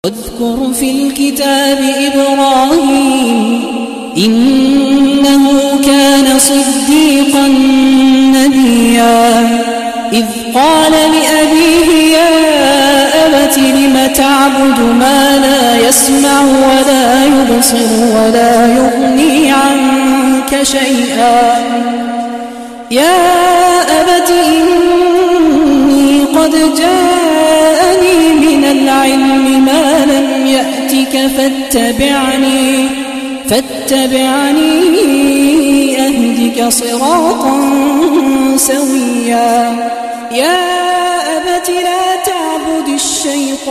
واذكر في الكتاب إبراهيم إنه كان صديقا نبيا إذ قال لأبيه يا أبت لم تعبد ما لا يسمع ولا يبصر ولا يغني عنك شيئا يا أبت إني قد جاءني من العلم ما لم يأتك فاتبعني أهدك صراطا سويا يا أبت لا تعبد الشيطان